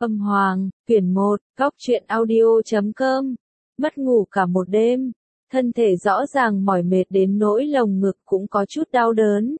Âm Hoàng, quyển 1, Góc truyện audio.com. Mất ngủ cả một đêm, thân thể rõ ràng mỏi mệt đến nỗi lồng ngực cũng có chút đau đớn.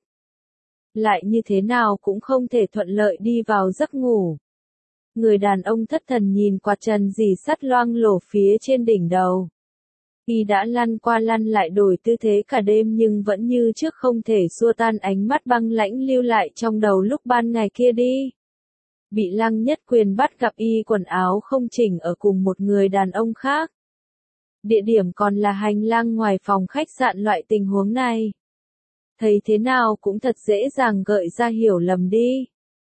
Lại như thế nào cũng không thể thuận lợi đi vào giấc ngủ. Người đàn ông thất thần nhìn quạt trần rỉ sắt loang lổ phía trên đỉnh đầu. Y đã lăn qua lăn lại đổi tư thế cả đêm nhưng vẫn như trước không thể xua tan ánh mắt băng lãnh lưu lại trong đầu lúc ban ngày kia đi. Bị Lăng Nhất Quyền bắt gặp y quần áo không chỉnh ở cùng một người đàn ông khác. Địa điểm còn là hành lang ngoài phòng khách sạn. Loại tình huống này, thấy thế nào cũng thật dễ dàng gợi ra hiểu lầm đi.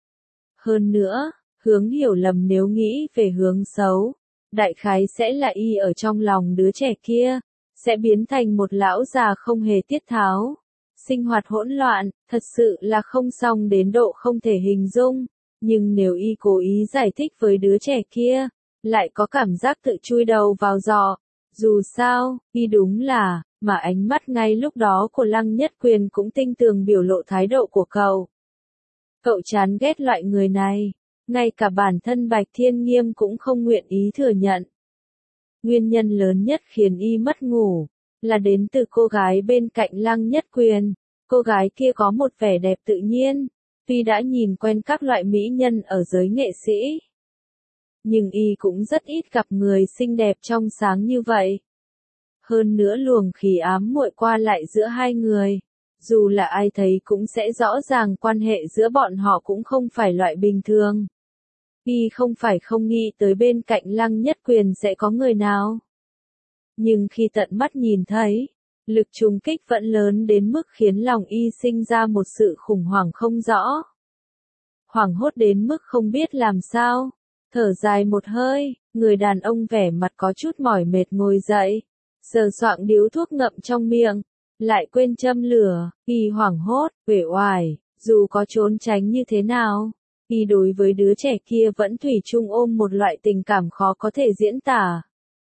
Hơn nữa, hướng hiểu lầm nếu nghĩ về hướng xấu, đại khái sẽ là y ở trong lòng đứa trẻ kia, sẽ biến thành một lão già không hề tiết tháo. Sinh hoạt hỗn loạn, thật sự là không xong đến độ không thể hình dung. Nhưng nếu y cố ý giải thích với đứa trẻ kia, lại có cảm giác tự chui đầu vào giỏ. Dù sao, y đúng là, mà ánh mắt ngay lúc đó của Lăng Nhất Quyền cũng tinh tường biểu lộ thái độ của cậu. Cậu chán ghét loại người này, ngay cả bản thân Bạch Thiên Nghiêm cũng không nguyện ý thừa nhận. Nguyên nhân lớn nhất khiến y mất ngủ, là đến từ cô gái bên cạnh Lăng Nhất Quyền. Cô gái kia có một vẻ đẹp tự nhiên. Tuy đã nhìn quen các loại mỹ nhân ở giới nghệ sĩ, nhưng y cũng rất ít gặp người xinh đẹp trong sáng như vậy. Hơn nữa luồng khí ám muội qua lại giữa hai người, dù là ai thấy cũng sẽ rõ ràng quan hệ giữa bọn họ cũng không phải loại bình thường. Y không phải không nghĩ tới bên cạnh Lăng Nhất Quyền sẽ có người nào. Nhưng khi tận mắt nhìn thấy, lực trùng kích vẫn lớn đến mức khiến lòng y sinh ra một sự khủng hoảng không rõ. Hoảng hốt đến mức không biết làm sao. Thở dài một hơi, người đàn ông vẻ mặt có chút mỏi mệt ngồi dậy, sờ soạng điếu thuốc ngậm trong miệng, lại quên châm lửa. Y hoảng hốt, uể oải, dù có trốn tránh như thế nào, y đối với đứa trẻ kia vẫn thủy chung ôm một loại tình cảm khó có thể diễn tả.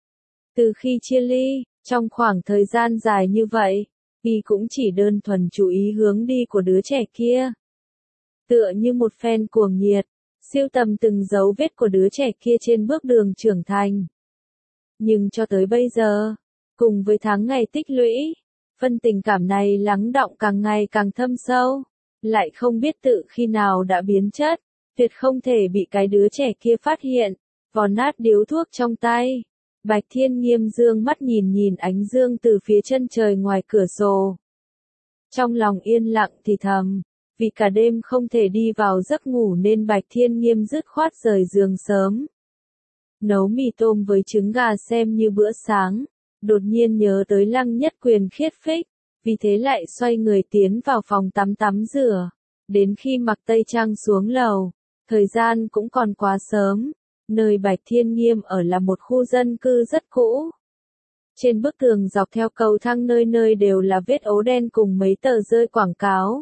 Từ khi chia ly, trong khoảng thời gian dài như vậy, y cũng chỉ đơn thuần chú ý hướng đi của đứa trẻ kia. Tựa như một fan cuồng nhiệt, siêu tầm từng dấu vết của đứa trẻ kia trên bước đường trưởng thành. Nhưng cho tới bây giờ, cùng với tháng ngày tích lũy, phân tình cảm này lắng đọng càng ngày càng thâm sâu, lại không biết tự khi nào đã biến chất, tuyệt không thể bị cái đứa trẻ kia phát hiện. Vò nát điếu thuốc trong tay, Bạch Thiên Nghiêm dương mắt nhìn nhìn ánh dương từ phía chân trời ngoài cửa sổ. Trong lòng yên lặng thì thầm. Vì cả đêm không thể đi vào giấc ngủ nên Bạch Thiên Nghiêm dứt khoát rời giường sớm. Nấu mì tôm với trứng gà xem như bữa sáng, đột nhiên nhớ tới Lăng Nhất Quyền khiết phích, vì thế lại xoay người tiến vào phòng tắm rửa. Đến khi mặc tây trang xuống lầu, thời gian cũng còn quá sớm, nơi Bạch Thiên Nghiêm ở là một khu dân cư rất cũ. Trên bức tường dọc theo cầu thang nơi nơi đều là vết ố đen cùng mấy tờ rơi quảng cáo.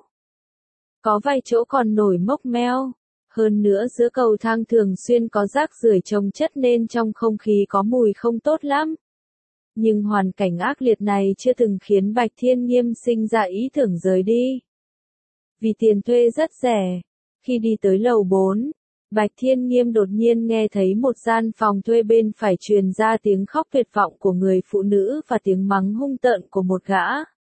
Có vài chỗ còn nổi mốc meo. Hơn nữa giữa cầu thang thường xuyên có rác rưởi chồng chất nên trong không khí có mùi không tốt lắm. Nhưng hoàn cảnh ác liệt này chưa từng khiến Bạch Thiên Nghiêm sinh ra ý tưởng rời đi. Vì tiền thuê rất rẻ. Khi đi tới lầu 4, Bạch Thiên Nghiêm đột nhiên nghe thấy một gian phòng thuê bên phải truyền ra tiếng khóc tuyệt vọng của người phụ nữ và tiếng mắng hung tợn của một gã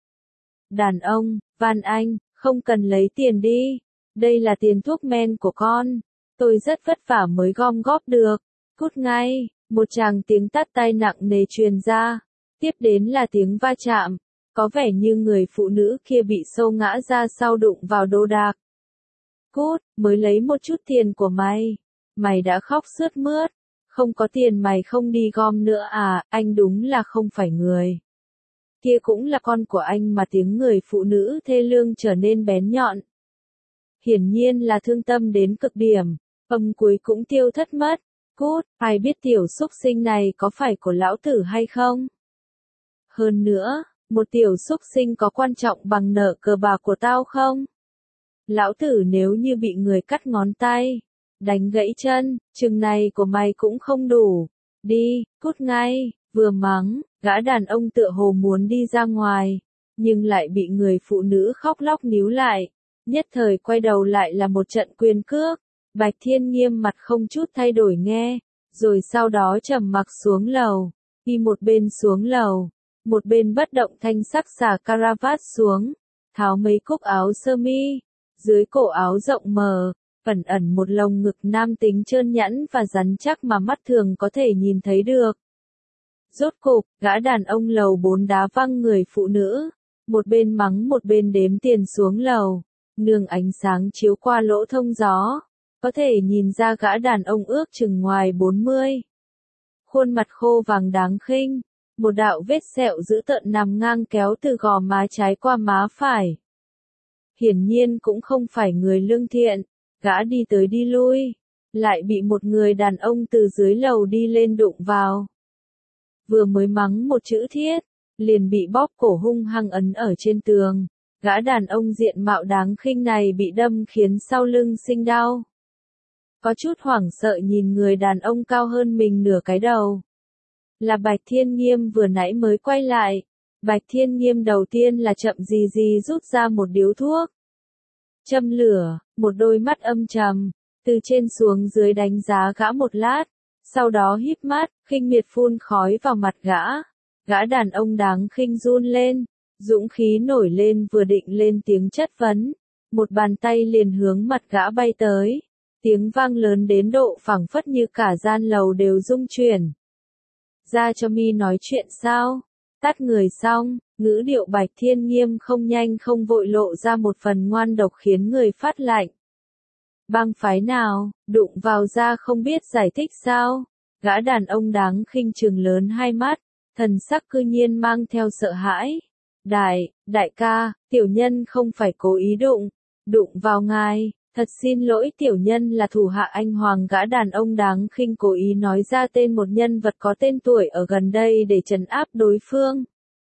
đàn ông. Van anh, không cần lấy tiền đi. Đây là tiền thuốc men của con. Tôi rất vất vả mới gom góp được. Cút ngay. Một tràng tiếng tát tai nặng nề truyền ra. Tiếp đến là tiếng va chạm. Có vẻ như người phụ nữ kia bị xô ngã ra sau đụng vào đồ đạc. Cút, mới lấy một chút tiền của mày. Mày đã khóc sướt mướt. Không có tiền mày không đi gom nữa à, anh đúng là không phải người. Kia cũng là con của anh mà. Tiếng người phụ nữ thê lương trở nên bén nhọn. Hiển nhiên là thương tâm đến cực điểm, âm cuối cũng tiêu thất mất. Cút, ai biết tiểu xúc sinh này có phải của lão tử hay không? Hơn nữa, một tiểu xúc sinh có quan trọng bằng nợ cờ bạc của tao không? Lão tử nếu như bị người cắt ngón tay, đánh gãy chân, chừng này của mày cũng không đủ. Đi, cút ngay. Vừa mắng, gã đàn ông tựa hồ muốn đi ra ngoài, nhưng lại bị người phụ nữ khóc lóc níu lại. Nhất thời quay đầu lại là một trận quyền cước. Bạch Thiên Nghiêm mặt không chút thay đổi nghe, rồi sau đó trầm mặc xuống lầu, đi một bên xuống lầu, một bên bất động thanh sắc xả caravat xuống, tháo mấy cúc áo sơ mi, dưới cổ áo rộng mờ, ẩn ẩn một lồng ngực nam tính trơn nhẵn và rắn chắc mà mắt thường có thể nhìn thấy được. Rốt cục, gã đàn ông lầu 4 đá văng người phụ nữ, một bên mắng một bên đếm tiền xuống lầu, nương ánh sáng chiếu qua lỗ thông gió, có thể nhìn ra gã đàn ông ước chừng ngoài 40. Khuôn mặt khô vàng đáng khinh, một đạo vết sẹo dữ tợn nằm ngang kéo từ gò má trái qua má phải. Hiển nhiên cũng không phải người lương thiện, gã đi tới đi lui, lại bị một người đàn ông từ dưới lầu đi lên đụng vào. Vừa mới mắng một chữ thiết, liền bị bóp cổ hung hăng ấn ở trên tường, gã đàn ông diện mạo đáng khinh này bị đâm khiến sau lưng sinh đau. Có chút hoảng sợ nhìn người đàn ông cao hơn mình nửa cái đầu. Là Bạch Thiên Nghiêm vừa nãy mới quay lại. Bạch Thiên Nghiêm đầu tiên là chậm gì gì rút ra một điếu thuốc. Châm lửa, một đôi mắt âm trầm, từ trên xuống dưới đánh giá gã một lát, sau đó híp mắt, khinh miệt phun khói vào mặt gã. Gã đàn ông đáng khinh run lên, dũng khí nổi lên vừa định lên tiếng chất vấn, một bàn tay liền hướng mặt gã bay tới. Tiếng vang lớn đến độ phảng phất như cả gian lầu đều rung chuyển. Ra cho mi nói chuyện sao? Tát người xong, ngữ điệu Bạch Thiên Nghiêm không nhanh không vội lộ ra một phần ngoan độc khiến người phát lạnh. Bang phái nào, đụng vào ra không biết giải thích sao? Gã đàn ông đáng khinh trừng lớn hai mắt, thần sắc cư nhiên mang theo sợ hãi. Đại ca, tiểu nhân không phải cố ý đụng vào ngài. Thật xin lỗi tiểu nhân là thủ hạ anh Hoàng. Gã đàn ông đáng khinh cố ý nói ra tên một nhân vật có tên tuổi ở gần đây để trấn áp đối phương.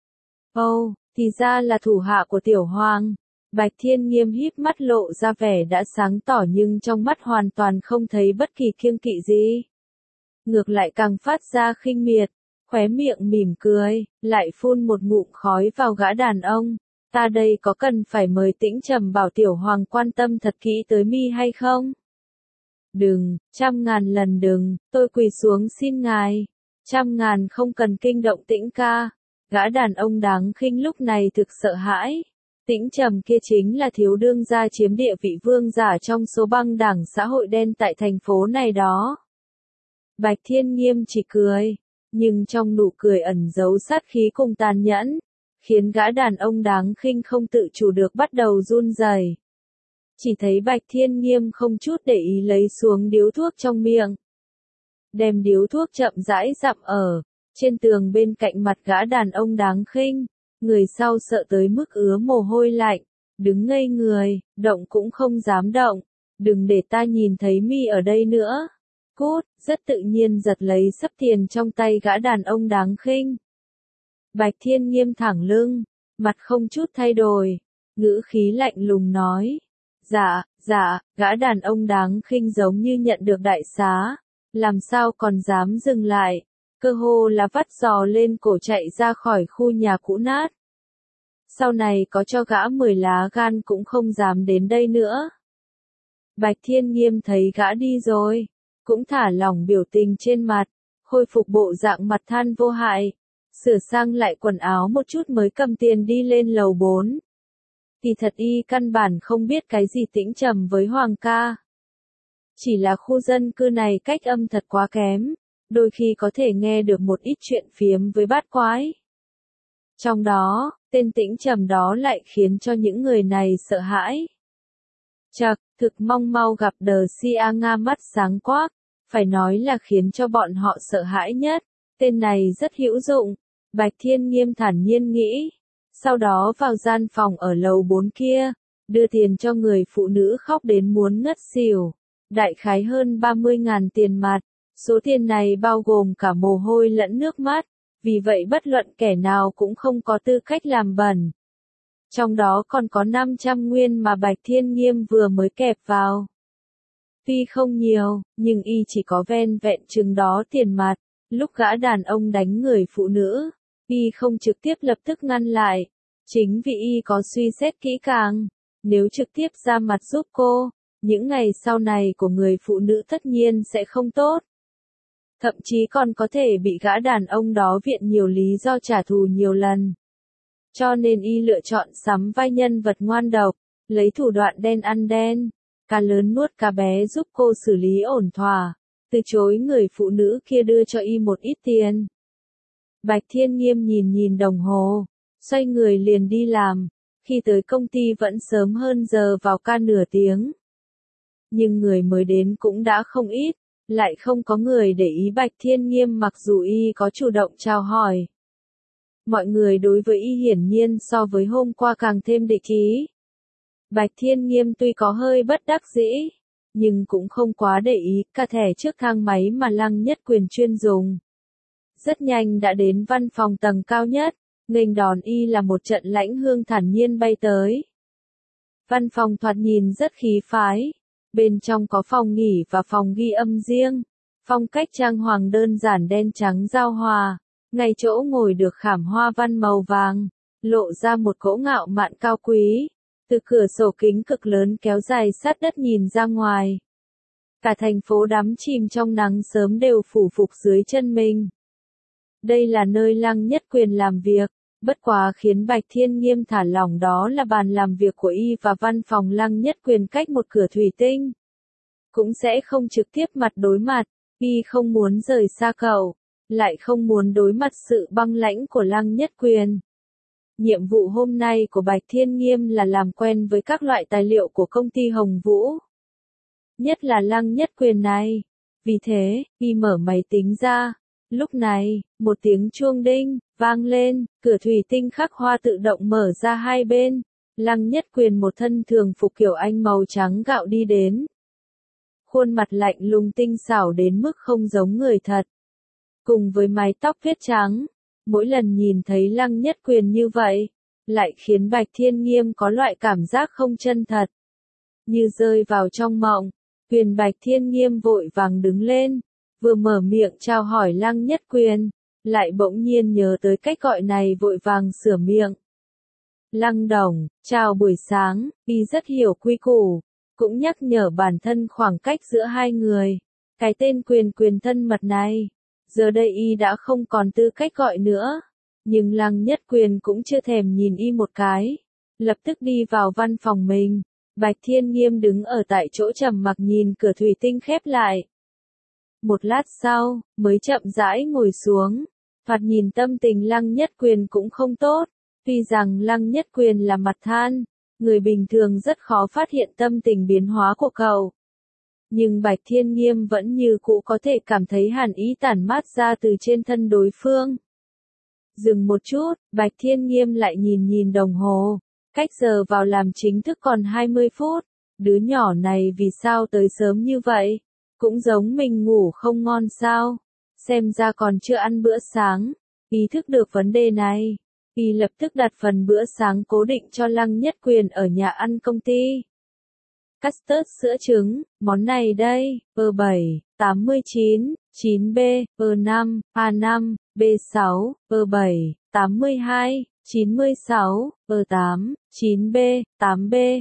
Thì ra là thủ hạ của tiểu Hoàng. Bạch Thiên Nghiêm híp mắt lộ ra vẻ đã sáng tỏ nhưng trong mắt hoàn toàn không thấy bất kỳ kiêng kỵ gì. Ngược lại càng phát ra khinh miệt, khóe miệng mỉm cười, lại phun một ngụm khói vào gã đàn ông. Ta đây có cần phải mời Tĩnh Trầm bảo tiểu Hoàng quan tâm thật kỹ tới mi hay không? Đừng, 100.000 lần đừng, tôi quỳ xuống xin ngài. 100.000 không cần kinh động Tĩnh ca. Gã đàn ông đáng khinh lúc này thực sợ hãi. Tĩnh Trầm kia chính là thiếu đương gia chiếm địa vị vương giả trong số băng đảng xã hội đen tại thành phố này đó. Bạch Thiên Nghiêm chỉ cười, nhưng trong nụ cười ẩn giấu sát khí cùng tàn nhẫn, khiến gã đàn ông đáng khinh không tự chủ được bắt đầu run rẩy. Chỉ thấy Bạch Thiên Nghiêm không chút để ý lấy xuống điếu thuốc trong miệng, đem điếu thuốc chậm rãi dặm ở trên tường bên cạnh mặt gã đàn ông đáng khinh. Người sau sợ tới mức ứa mồ hôi lạnh, đứng ngây người, động cũng không dám động. Đừng để ta nhìn thấy mi ở đây nữa. Cút, rất tự nhiên giật lấy xấp tiền trong tay gã đàn ông đáng khinh. Bạch Thiên Nghiêm thẳng lưng, mặt không chút thay đổi, ngữ khí lạnh lùng nói. Dạ, gã đàn ông đáng khinh giống như nhận được đại xá, làm sao còn dám dừng lại, cơ hồ là vắt giò lên cổ chạy ra khỏi khu nhà cũ nát. Sau này có cho gã 10 lá gan cũng không dám đến đây nữa. Bạch Thiên Nghiêm thấy gã đi rồi, cũng thả lỏng biểu tình trên mặt, khôi phục bộ dạng mặt than vô hại, sửa sang lại quần áo một chút mới cầm tiền đi lên lầu 4. Thì thật y căn bản không biết cái gì Tĩnh Trầm với Hoàng ca. Chỉ là khu dân cư này cách âm thật quá kém, đôi khi có thể nghe được một ít chuyện phiếm với bát quái. Trong đó, tên Tĩnh Trầm đó lại khiến cho những người này sợ hãi. Chậc, thực mong mau gặp Đờ Sia Nga mắt sáng quắc, phải nói là khiến cho bọn họ sợ hãi nhất, tên này rất hữu dụng, Bạch Thiên Nghiêm thản nhiên nghĩ. Sau đó vào gian phòng ở lầu 4 kia, đưa tiền cho người phụ nữ khóc đến muốn ngất xỉu, đại khái hơn 30.000 tiền mặt, số tiền này bao gồm cả mồ hôi lẫn nước mắt, vì vậy bất luận kẻ nào cũng không có tư cách làm bẩn. Trong đó còn có 500 nguyên mà Bạch Thiên Nghiêm vừa mới kẹp vào. Tuy không nhiều, nhưng y chỉ có ven vẹn chừng đó tiền mặt, lúc gã đàn ông đánh người phụ nữ, y không trực tiếp lập tức ngăn lại, chính vì y có suy xét kỹ càng, nếu trực tiếp ra mặt giúp cô, những ngày sau này của người phụ nữ tất nhiên sẽ không tốt. Thậm chí còn có thể bị gã đàn ông đó viện nhiều lý do trả thù nhiều lần. Cho nên y lựa chọn sắm vai nhân vật ngoan độc, lấy thủ đoạn đen ăn đen, cá lớn nuốt cá bé giúp cô xử lý ổn thỏa, từ chối người phụ nữ kia đưa cho y một ít tiền. Bạch Thiên Nghiêm nhìn nhìn đồng hồ, xoay người liền đi làm, khi tới công ty vẫn sớm hơn giờ vào ca nửa tiếng. Nhưng người mới đến cũng đã không ít, lại không có người để ý Bạch Thiên Nghiêm mặc dù y có chủ động chào hỏi. Mọi người đối với y hiển nhiên so với hôm qua càng thêm địch ý. Bạch Thiên Nghiêm tuy có hơi bất đắc dĩ, nhưng cũng không quá để ý cả thẻ trước thang máy mà Lăng Nhất Quyền chuyên dùng. Rất nhanh đã đến văn phòng tầng cao nhất, nghênh đón y là một trận lãnh hương thản nhiên bay tới. Văn phòng thoạt nhìn rất khí phái, bên trong có phòng nghỉ và phòng ghi âm riêng, phong cách trang hoàng đơn giản đen trắng giao hòa, ngay chỗ ngồi được khảm hoa văn màu vàng, lộ ra một cỗ ngạo mạn cao quý, từ cửa sổ kính cực lớn kéo dài sát đất nhìn ra ngoài. Cả thành phố đắm chìm trong nắng sớm đều phủ phục dưới chân mình. Đây là nơi Lăng Nhất Quyền làm việc, bất quá khiến Bạch Thiên Nghiêm thả lỏng đó là bàn làm việc của y và văn phòng Lăng Nhất Quyền cách một cửa thủy tinh. Cũng sẽ không trực tiếp mặt đối mặt, y không muốn rời xa cậu, lại không muốn đối mặt sự băng lãnh của Lăng Nhất Quyền. Nhiệm vụ hôm nay của Bạch Thiên Nghiêm là làm quen với các loại tài liệu của công ty Hồng Vũ. Nhất là Lăng Nhất Quyền này. Vì thế, y mở máy tính ra. Lúc này, một tiếng chuông đinh, vang lên, cửa thủy tinh khắc hoa tự động mở ra hai bên. Lăng Nhất Quyền một thân thường phục kiểu Anh màu trắng gạo đi đến. Khuôn mặt lạnh lùng tinh xảo đến mức không giống người thật. Cùng với mái tóc viết trắng, mỗi lần nhìn thấy Lăng Nhất Quyền như vậy, lại khiến Bạch Thiên Nghiêm có loại cảm giác không chân thật. Như rơi vào trong mộng, Quyền Bạch Thiên Nghiêm vội vàng đứng lên, vừa mở miệng chào hỏi Lăng Nhất Quyền, lại bỗng nhiên nhớ tới cách gọi này vội vàng sửa miệng. Lăng đồng, chào buổi sáng, y rất hiểu quy củ, cũng nhắc nhở bản thân khoảng cách giữa hai người. Cái tên Quyền thân mật này, giờ đây y đã không còn tư cách gọi nữa. Nhưng Lăng Nhất Quyền cũng chưa thèm nhìn y một cái, lập tức đi vào văn phòng mình. Bạch Thiên Nghiêm đứng ở tại chỗ trầm mặc nhìn cửa thủy tinh khép lại. Một lát sau, mới chậm rãi ngồi xuống. Thoạt nhìn tâm tình Lăng Nhất Quyền cũng không tốt. Tuy rằng Lăng Nhất Quyền là mặt than, người bình thường rất khó phát hiện tâm tình biến hóa của cậu. Nhưng Bạch Thiên Nghiêm vẫn như cũ có thể cảm thấy hàn ý tản mát ra từ trên thân đối phương. Dừng một chút, Bạch Thiên Nghiêm lại nhìn nhìn đồng hồ. Cách giờ vào làm chính thức còn 20 phút. Đứa nhỏ này vì sao tới sớm như vậy? Cũng giống mình ngủ không ngon sao? Xem ra còn chưa ăn bữa sáng. Ý thức được vấn đề này, y lập tức đặt phần bữa sáng cố định cho Lăng Nhất Quyền ở nhà ăn công ty. Custard sữa trứng, món này đây, E7, 89, 9B, E5, A5, B6, E7, 82, 96, E8, 9B, 8B,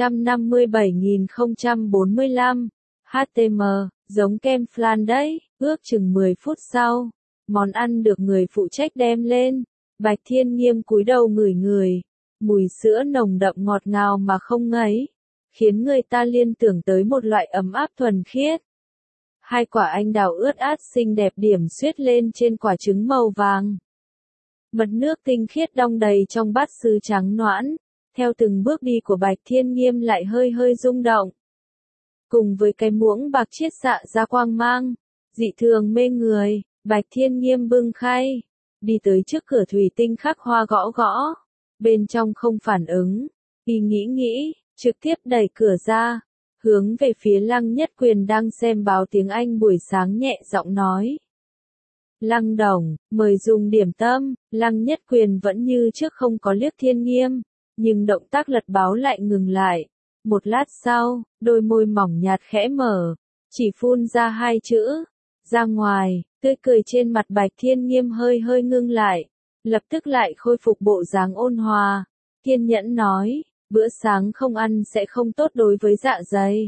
157.045, HTM, giống kem flan đấy, ước chừng 10 phút sau. Món ăn được người phụ trách đem lên. Bạch Thiên Nghiêm cúi đầu ngửi ngửi. Mùi sữa nồng đậm ngọt ngào mà không ngấy, khiến người ta liên tưởng tới một loại ấm áp thuần khiết. Hai quả anh đào ướt át xinh đẹp điểm xuyết lên trên quả trứng màu vàng. Mật nước tinh khiết đong đầy trong bát sứ trắng nõn, theo từng bước đi của Bạch Thiên Nghiêm lại hơi hơi rung động. Cùng với cái muỗng bạc chiết xạ ra quang mang, dị thường mê người, Bạch Thiên Nghiêm bưng khay, đi tới trước cửa thủy tinh khắc hoa gõ gõ. Bên trong không phản ứng, y nghĩ, trực tiếp đẩy cửa ra, hướng về phía Lăng Nhất Quyền đang xem báo tiếng Anh buổi sáng nhẹ giọng nói. Lăng đồng, mời dùng điểm tâm. Lăng Nhất Quyền vẫn như trước không có liếc Thiên Nghiêm, nhưng động tác lật báo lại ngừng lại. Một lát sau, đôi môi mỏng nhạt khẽ mở, chỉ phun ra hai chữ, ra ngoài. Tươi cười trên mặt Bạch Thiên Nghiêm hơi hơi ngưng lại, lập tức lại khôi phục bộ dáng ôn hòa, kiên nhẫn nói, bữa sáng không ăn sẽ không tốt đối với dạ dày.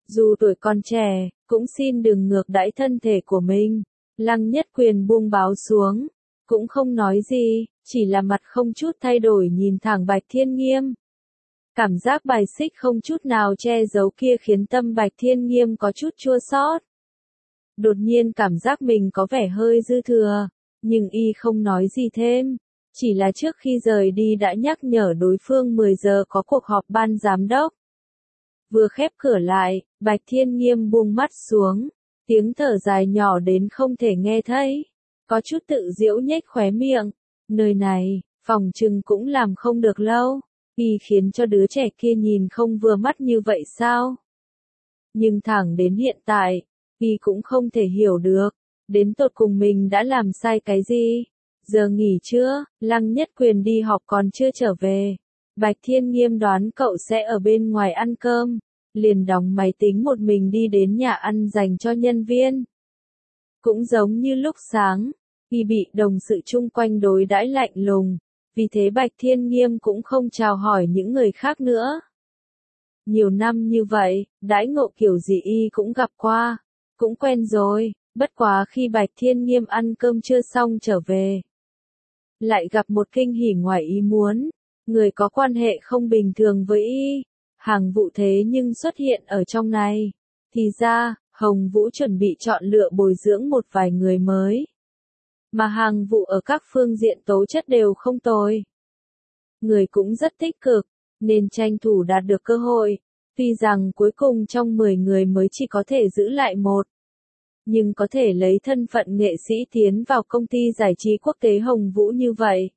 Dù tuổi còn trẻ, cũng xin đừng ngược đãi thân thể của mình. Lăng Nhất Quyền buông báo xuống, cũng không nói gì, chỉ là mặt không chút thay đổi nhìn thẳng Bạch Thiên Nghiêm. Cảm giác bài xích không chút nào che giấu kia khiến tâm Bạch Thiên Nghiêm có chút chua xót. Đột nhiên cảm giác mình có vẻ hơi dư thừa, nhưng y không nói gì thêm, chỉ là trước khi rời đi đã nhắc nhở đối phương 10 giờ có cuộc họp ban giám đốc. Vừa khép cửa lại, Bạch Thiên Nghiêm buông mắt xuống, tiếng thở dài nhỏ đến không thể nghe thấy, có chút tự giễu nhếch khóe miệng, nơi này, phòng trừng cũng làm không được lâu, y khiến cho đứa trẻ kia nhìn không vừa mắt như vậy sao? Nhưng thẳng đến hiện tại, y cũng không thể hiểu được, đến tột cùng mình đã làm sai cái gì? Giờ nghỉ trưa, Lăng Nhất Quyền đi họp còn chưa trở về. Bạch Thiên Nghiêm đoán cậu sẽ ở bên ngoài ăn cơm, liền đóng máy tính một mình đi đến nhà ăn dành cho nhân viên. Cũng giống như lúc sáng, y bị đồng sự chung quanh đối đãi lạnh lùng, vì thế Bạch Thiên Nghiêm cũng không chào hỏi những người khác nữa. Nhiều năm như vậy, đãi ngộ kiểu gì y cũng gặp qua, cũng quen rồi, bất quá khi Bạch Thiên Nghiêm ăn cơm trưa xong trở về, lại gặp một kinh hỉ ngoài ý muốn, người có quan hệ không bình thường với y, Hàng Vũ thế nhưng xuất hiện ở trong này. Thì ra, Hồng Vũ chuẩn bị chọn lựa bồi dưỡng một vài người mới. Mà Hàng Vũ ở các phương diện tố chất đều không tồi. Người cũng rất tích cực, nên tranh thủ đạt được cơ hội. Tuy rằng cuối cùng trong 10 người mới chỉ có thể giữ lại một. Nhưng có thể lấy thân phận nghệ sĩ tiến vào công ty giải trí quốc tế Hồng Vũ như vậy.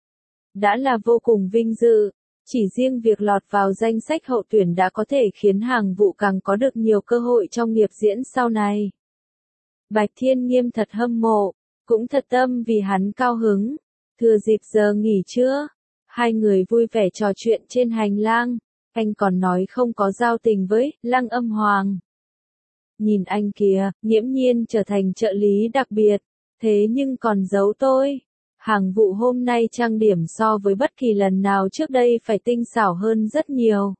Đã là vô cùng vinh dự, chỉ riêng việc lọt vào danh sách hậu tuyển đã có thể khiến Hàng Vũ càng có được nhiều cơ hội trong nghiệp diễn sau này. Bạch Thiên Nghiêm thật hâm mộ, cũng thật tâm vì hắn cao hứng. Thừa dịp giờ nghỉ trưa, hai người vui vẻ trò chuyện trên hành lang, anh còn nói không có giao tình với Lăng Âm Hoàng. Nhìn anh kìa, nghiễm nhiên trở thành trợ lý đặc biệt, thế nhưng còn giấu tôi. Hàng Vũ hôm nay trang điểm so với bất kỳ lần nào trước đây phải tinh xảo hơn rất nhiều.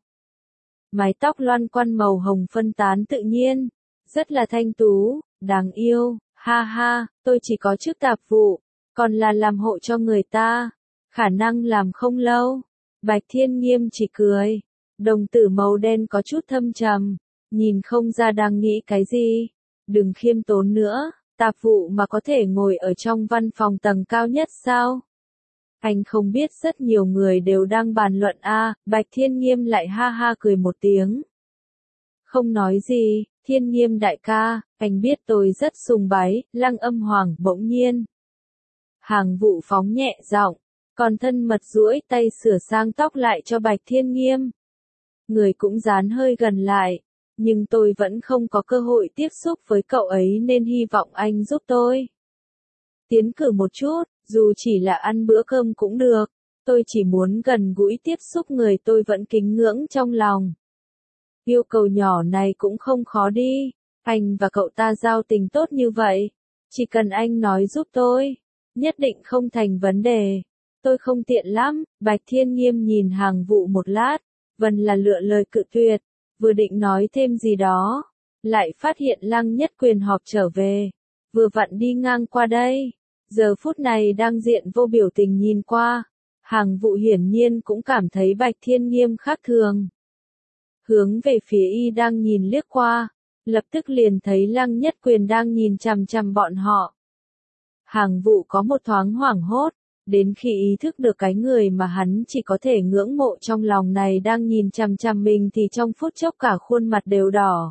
Mái tóc loăn quăn màu hồng phân tán tự nhiên, rất là thanh tú, đáng yêu, ha ha, tôi chỉ có chức tạp vụ, còn là làm hộ cho người ta, khả năng làm không lâu. Bạch Thiên Nghiêm chỉ cười, đồng tử màu đen có chút thâm trầm, nhìn không ra đang nghĩ cái gì, đừng khiêm tốn nữa. Tạp vụ mà có thể ngồi ở trong văn phòng tầng cao nhất sao? Anh không biết rất nhiều người đều đang bàn luận Bạch Thiên Nghiêm lại ha ha cười một tiếng. Không nói gì, Thiên Nghiêm đại ca, anh biết tôi rất sùng bái, Lăng Âm Hoàng bỗng nhiên. Hàng Vũ phóng nhẹ giọng, còn thân mật duỗi tay sửa sang tóc lại cho Bạch Thiên Nghiêm. Người cũng dán hơi gần lại. Nhưng tôi vẫn không có cơ hội tiếp xúc với cậu ấy nên hy vọng anh giúp tôi. Tiến cử một chút, dù chỉ là ăn bữa cơm cũng được, tôi chỉ muốn gần gũi tiếp xúc người tôi vẫn kính ngưỡng trong lòng. Yêu cầu nhỏ này cũng không khó đi, anh và cậu ta giao tình tốt như vậy, chỉ cần anh nói giúp tôi, nhất định không thành vấn đề. Tôi không tiện lắm, Bạch Thiên Nghiêm nhìn Hàng Vũ một lát, vẫn là lựa lời cự tuyệt. Vừa định nói thêm gì đó, lại phát hiện Lăng Nhất Quyền họp trở về, vừa vặn đi ngang qua đây, giờ phút này đang diện vô biểu tình nhìn qua, Hàng Vũ hiển nhiên cũng cảm thấy Bạch Thiên Nghiêm khác thường. Hướng về phía y đang nhìn liếc qua, lập tức liền thấy Lăng Nhất Quyền đang nhìn chằm chằm bọn họ. Hàng Vũ có một thoáng hoảng hốt, đến khi ý thức được cái người mà hắn chỉ có thể ngưỡng mộ trong lòng này đang nhìn chằm chằm mình thì trong phút chốc cả khuôn mặt đều đỏ.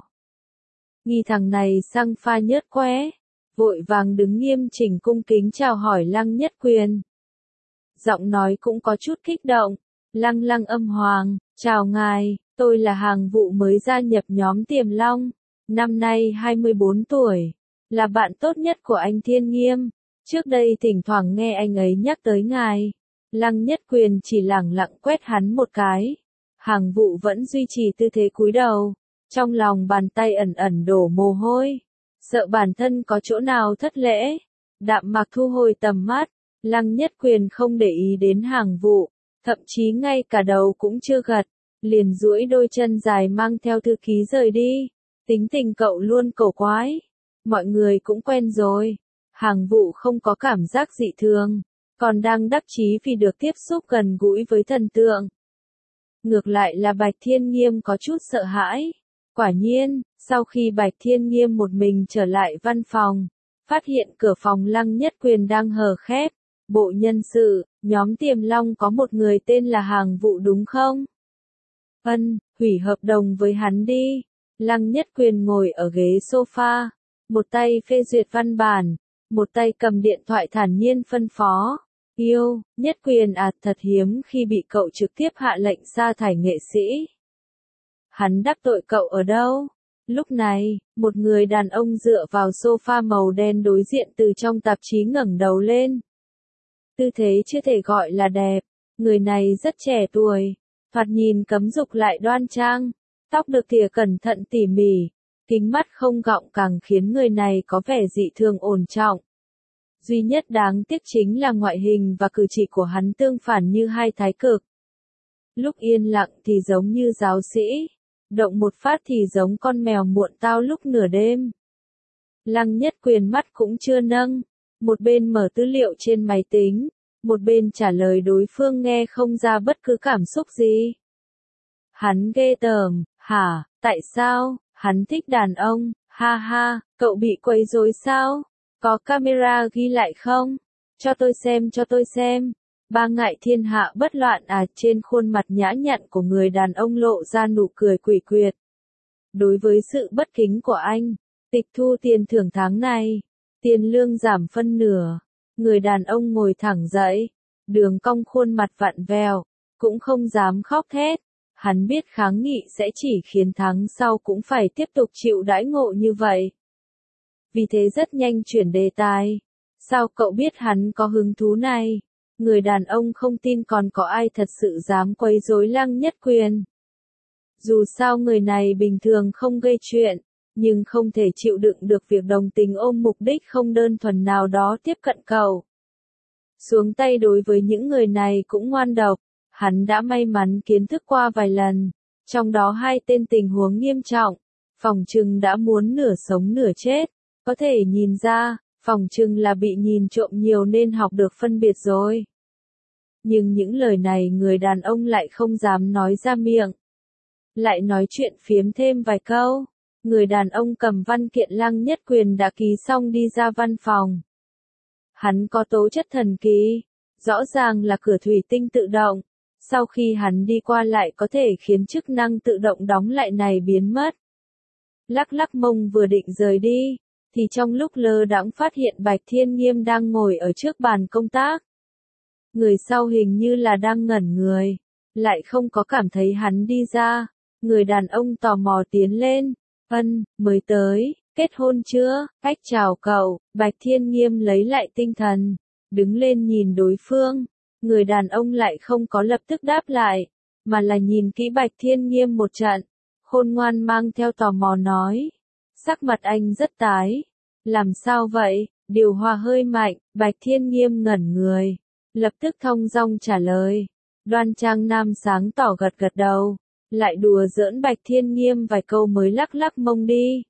Nghi thằng này xăng pha nhớt quẽ, vội vàng đứng nghiêm chỉnh cung kính chào hỏi Lăng Nhất Quyền. Giọng nói cũng có chút kích động, Lăng Âm Hoàng, chào ngài, tôi là Hàng Vũ mới gia nhập nhóm Tiềm Long, năm nay 24 tuổi, là bạn tốt nhất của anh Thiên Nghiêm. Trước đây thỉnh thoảng nghe anh ấy nhắc tới ngài. Lăng Nhất Quyền chỉ lẳng lặng quét hắn một cái. Hàng Vũ vẫn duy trì tư thế cúi đầu. Trong lòng bàn tay ẩn ẩn đổ mồ hôi. Sợ bản thân có chỗ nào thất lễ. Đạm Mạc thu hồi tầm mắt. Lăng Nhất Quyền không để ý đến Hàng Vũ. Thậm chí ngay cả đầu cũng chưa gật. Liền duỗi đôi chân dài mang theo thư ký rời đi. Tính tình cậu luôn cổ quái. Mọi người cũng quen rồi. Hàng Vũ không có cảm giác dị thường, còn đang đắc chí vì được tiếp xúc gần gũi với thần tượng. Ngược lại là Bạch Thiên Nghiêm có chút sợ hãi. Quả nhiên, sau khi Bạch Thiên Nghiêm một mình trở lại văn phòng, phát hiện cửa phòng Lăng Nhất Quyền đang hờ khép. Bộ nhân sự, nhóm Tiềm Long có một người tên là Hàng Vũ đúng không? Hủy hợp đồng với hắn đi. Lăng Nhất Quyền ngồi ở ghế sofa, một tay phê duyệt văn bản, một tay cầm điện thoại thản nhiên phân phó. Yêu, Nhất Quyền à, thật hiếm khi bị cậu trực tiếp hạ lệnh sa thải nghệ sĩ. Hắn đắc tội cậu ở đâu? Lúc này, một người đàn ông dựa vào sofa màu đen đối diện từ trong tạp chí ngẩng đầu lên. Tư thế chưa thể gọi là đẹp, người này rất trẻ tuổi, thoạt nhìn cấm dục lại đoan trang, tóc được tỉa cẩn thận tỉ mỉ, kính mắt không gọng càng khiến người này có vẻ dị thường ổn trọng. Duy nhất đáng tiếc chính là ngoại hình và cử chỉ của hắn tương phản như hai thái cực. Lúc yên lặng thì giống như giáo sĩ, động một phát thì giống con mèo muộn tao lúc nửa đêm. Lăng Nhất Quyền mắt cũng chưa nâng, một bên mở tư liệu trên máy tính, một bên trả lời đối phương nghe không ra bất cứ cảm xúc gì. Hắn ghê tởm, hả, tại sao, hắn thích đàn ông, ha ha, cậu bị quấy rối sao? Có camera ghi lại không? Cho tôi xem. Ba ngại thiên hạ bất loạn à, trên khuôn mặt nhã nhặn của người đàn ông lộ ra nụ cười quỷ quyệt. Đối với sự bất kính của anh, tịch thu tiền thưởng tháng này, tiền lương giảm phân nửa. Người đàn ông ngồi thẳng dậy, đường cong khuôn mặt vặn vẹo, cũng không dám khóc thét. Hắn biết kháng nghị sẽ chỉ khiến tháng sau cũng phải tiếp tục chịu đãi ngộ như vậy. Vì thế rất nhanh chuyển đề tài. Sao cậu biết hắn có hứng thú này? Người đàn ông không tin còn có ai thật sự dám quấy rối Lăng Nhất Quyền. Dù sao người này bình thường không gây chuyện, nhưng không thể chịu đựng được việc đồng tình ôm mục đích không đơn thuần nào đó tiếp cận cậu. Xuống tay đối với những người này cũng ngoan độc, hắn đã may mắn kiến thức qua vài lần, trong đó hai tên tình huống nghiêm trọng, phỏng chừng đã muốn nửa sống nửa chết, có thể nhìn ra, phỏng chừng là bị nhìn trộm nhiều nên học được phân biệt rồi. Nhưng những lời này người đàn ông lại không dám nói ra miệng. Lại nói chuyện phiếm thêm vài câu, người đàn ông cầm văn kiện Lăng Nhất Quyền đã ký xong đi ra văn phòng. Hắn có tố chất thần kỳ, rõ ràng là cửa thủy tinh tự động, sau khi hắn đi qua lại có thể khiến chức năng tự động đóng lại này biến mất. Lắc lắc mông vừa định rời đi, thì trong lúc lơ đãng phát hiện Bạch Thiên Nghiêm đang ngồi ở trước bàn công tác. Người sau hình như là đang ngẩn người, lại không có cảm thấy hắn đi ra. Người đàn ông tò mò tiến lên. Mới tới, kết hôn chưa? Cách chào cậu. Bạch Thiên Nghiêm lấy lại tinh thần, đứng lên nhìn đối phương. Người đàn ông lại không có lập tức đáp lại, mà là nhìn kỹ Bạch Thiên Nghiêm một trận. Khôn ngoan mang theo tò mò nói. Sắc mặt anh rất tái. Làm sao vậy? Điều hòa hơi mạnh. Bạch Thiên Nghiêm ngẩn người, lập tức thong dong trả lời. Đoan trang nam sáng tỏ gật gật đầu, lại đùa giỡn Bạch Thiên Nghiêm vài câu mới lắc lắc mông đi.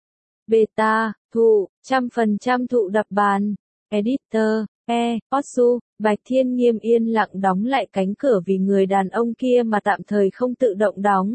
Beta, thụ, 100% thụ đập bàn. Editor, Otsu. Bạch Thiên Nghiêm yên lặng đóng lại cánh cửa vì người đàn ông kia mà tạm thời không tự động đóng.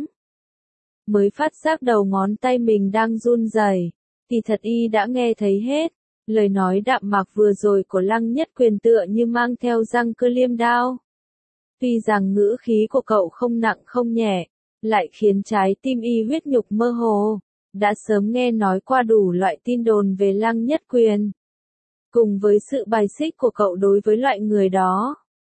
Mới phát giác đầu ngón tay mình đang run rẩy, thì thật y đã nghe thấy hết. Lời nói đạm mạc vừa rồi của Lăng Nhất Quyền tựa như mang theo răng cưa liêm đao. Tuy rằng ngữ khí của cậu không nặng không nhẹ, lại khiến trái tim y huyết nhục mơ hồ. Đã sớm nghe nói qua đủ loại tin đồn về Lăng Nhất Quyền. Cùng với sự bài xích của cậu đối với loại người đó.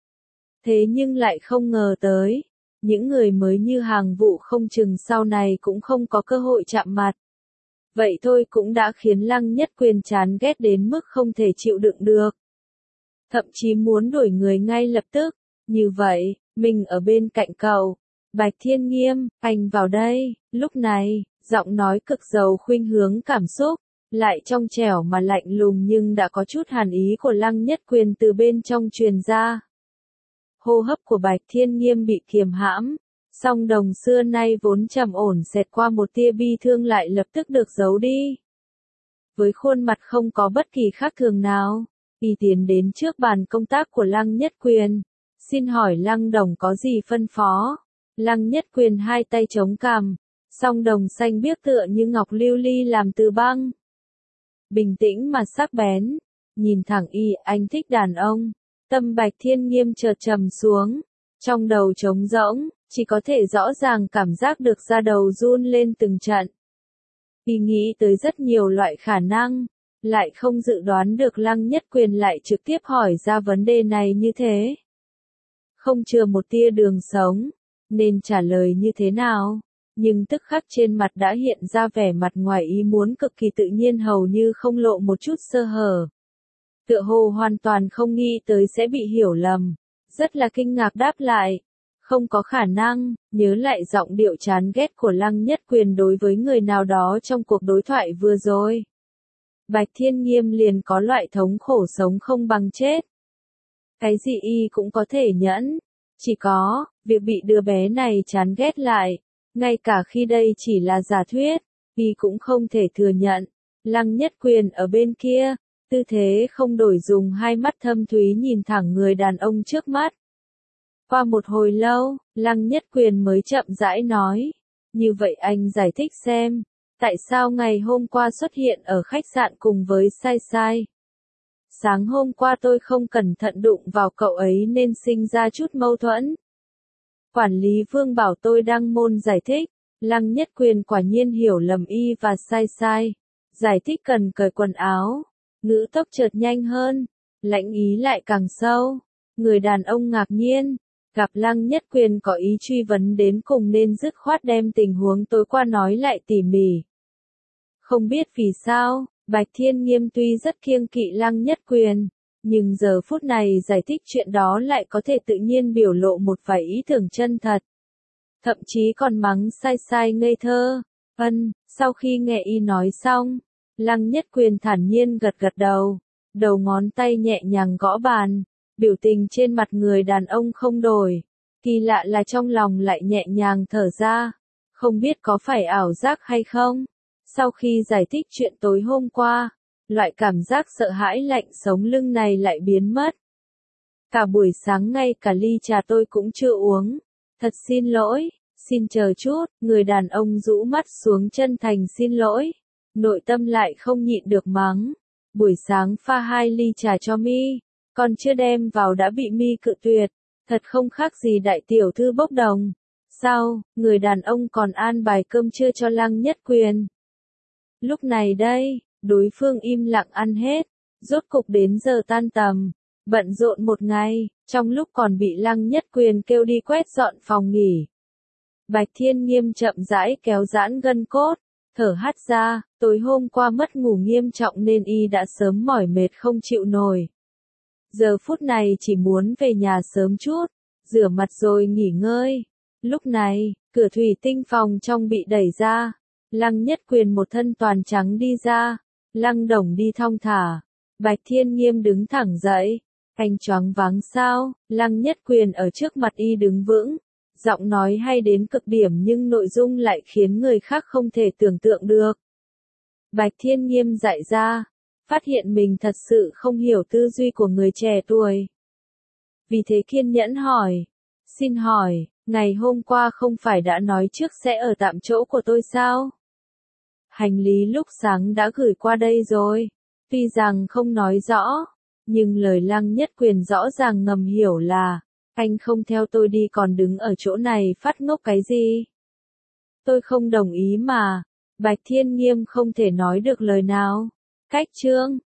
Thế nhưng lại không ngờ tới, những người mới như Hàng Vũ không chừng sau này cũng không có cơ hội chạm mặt. Vậy thôi cũng đã khiến Lăng Nhất Quyền chán ghét đến mức không thể chịu đựng được. Thậm chí muốn đuổi người ngay lập tức. Như vậy, mình ở bên cạnh cậu. Bạch Thiên Nghiêm, anh vào đây. Lúc này, giọng nói cực giàu khuynh hướng cảm xúc, lại trong trẻo mà lạnh lùng nhưng đã có chút hàn ý của Lăng Nhất Quyền từ bên trong truyền ra. Hô hấp của Bạch Thiên Nghiêm bị kiềm hãm, Song đồng xưa nay vốn trầm ổn xẹt qua một tia bi thương lại lập tức được giấu đi. Với khuôn mặt không có bất kỳ khác thường nào, y tiến đến trước bàn công tác của Lăng Nhất Quyền. Xin hỏi Lăng đồng có gì phân phó? Lăng Nhất Quyền hai tay chống cằm, song đồng xanh biếc tựa như ngọc lưu ly làm từ băng. Bình tĩnh mà sắc bén, nhìn thẳng y, anh thích đàn ông. Tâm Bạch Thiên Nghiêm chợt trầm xuống, trong đầu trống rỗng, chỉ có thể rõ ràng cảm giác được da đầu run lên từng trận. Y nghĩ tới rất nhiều loại khả năng, lại không dự đoán được Lăng Nhất Quyền lại trực tiếp hỏi ra vấn đề này như thế. Không chừa một tia đường sống, nên trả lời như thế nào, nhưng tức khắc trên mặt đã hiện ra vẻ mặt ngoài ý muốn cực kỳ tự nhiên hầu như không lộ một chút sơ hở. Tựa hồ hoàn toàn không nghĩ tới sẽ bị hiểu lầm, rất là kinh ngạc đáp lại. Không có khả năng, nhớ lại giọng điệu chán ghét của Lăng Nhất Quyền đối với người nào đó trong cuộc đối thoại vừa rồi. Bạch Thiên Nghiêm liền có loại thống khổ sống không bằng chết. Cái gì y cũng có thể nhẫn, chỉ có, việc bị đứa bé này chán ghét lại, ngay cả khi đây chỉ là giả thuyết, y cũng không thể thừa nhận. Lăng Nhất Quyền ở bên kia, tư thế không đổi dùng hai mắt thâm thúy nhìn thẳng người đàn ông trước mắt. Qua một hồi lâu, Lăng Nhất Quyền mới chậm rãi nói, như vậy anh giải thích xem, tại sao ngày hôm qua xuất hiện ở khách sạn cùng với Sai Sai. Sáng hôm qua tôi không cẩn thận đụng vào cậu ấy nên sinh ra chút mâu thuẫn. Quản lý Vương bảo tôi đăng môn giải thích, Lăng Nhất Quyền quả nhiên hiểu lầm y và Sai Sai. Giải thích cần cởi quần áo, ngữ tốc chợt nhanh hơn, lãnh ý lại càng sâu. Người đàn ông ngạc nhiên, gặp Lăng Nhất Quyền có ý truy vấn đến cùng nên dứt khoát đem tình huống tối qua nói lại tỉ mỉ. Không biết vì sao, Bạch Thiên Nghiêm tuy rất kiêng kỵ Lăng Nhất Quyền, nhưng giờ phút này giải thích chuyện đó lại có thể tự nhiên biểu lộ một vài ý tưởng chân thật. Thậm chí còn mắng Sai Sai ngây thơ. Sau khi nghe y nói xong, Lăng Nhất Quyền thản nhiên gật gật đầu, đầu ngón tay nhẹ nhàng gõ bàn, biểu tình trên mặt người đàn ông không đổi. Kỳ lạ là trong lòng lại nhẹ nhàng thở ra, không biết có phải ảo giác hay không. Sau khi giải thích chuyện tối hôm qua, loại cảm giác sợ hãi lạnh sống lưng này lại biến mất. Cả buổi sáng ngay cả ly trà tôi cũng chưa uống. Thật xin lỗi, xin chờ chút, người đàn ông rũ mắt xuống chân thành xin lỗi. Nội tâm lại không nhịn được mắng. Buổi sáng pha 2 ly trà cho mi, còn chưa đem vào đã bị mi cự tuyệt. Thật không khác gì đại tiểu thư bốc đồng. Sau, người đàn ông còn an bài cơm trưa cho Lăng Nhất Quyền. Lúc này đây, đối phương im lặng ăn hết, rốt cục đến giờ tan tầm, bận rộn một ngày, trong lúc còn bị Lăng Nhất Quyền kêu đi quét dọn phòng nghỉ. Bạch Thiên Nghiêm chậm rãi kéo giãn gân cốt, thở hắt ra, tối hôm qua mất ngủ nghiêm trọng nên y đã sớm mỏi mệt không chịu nổi. Giờ phút này chỉ muốn về nhà sớm chút, rửa mặt rồi nghỉ ngơi. Lúc này, cửa thủy tinh phòng trong bị đẩy ra. Lăng Nhất Quyền một thân toàn trắng đi ra, Lăng đồng đi thong thả. Bạch Thiên Nghiêm đứng thẳng dậy, anh choáng váng sao? Lăng Nhất Quyền ở trước mặt y đứng vững, giọng nói hay đến cực điểm nhưng nội dung lại khiến người khác không thể tưởng tượng được. Bạch Thiên Nghiêm dại ra, phát hiện mình thật sự không hiểu tư duy của người trẻ tuổi. Vì thế kiên nhẫn hỏi, xin hỏi, ngày hôm qua không phải đã nói trước sẽ ở tạm chỗ của tôi sao? Hành lý lúc sáng đã gửi qua đây rồi. Tuy rằng không nói rõ, nhưng lời Lăng Nhất Quyền rõ ràng ngầm hiểu là, anh không theo tôi đi còn đứng ở chỗ này phát ngốc cái gì? Tôi không đồng ý mà. Bạch Thiên Nghiêm không thể nói được lời nào. Cách chương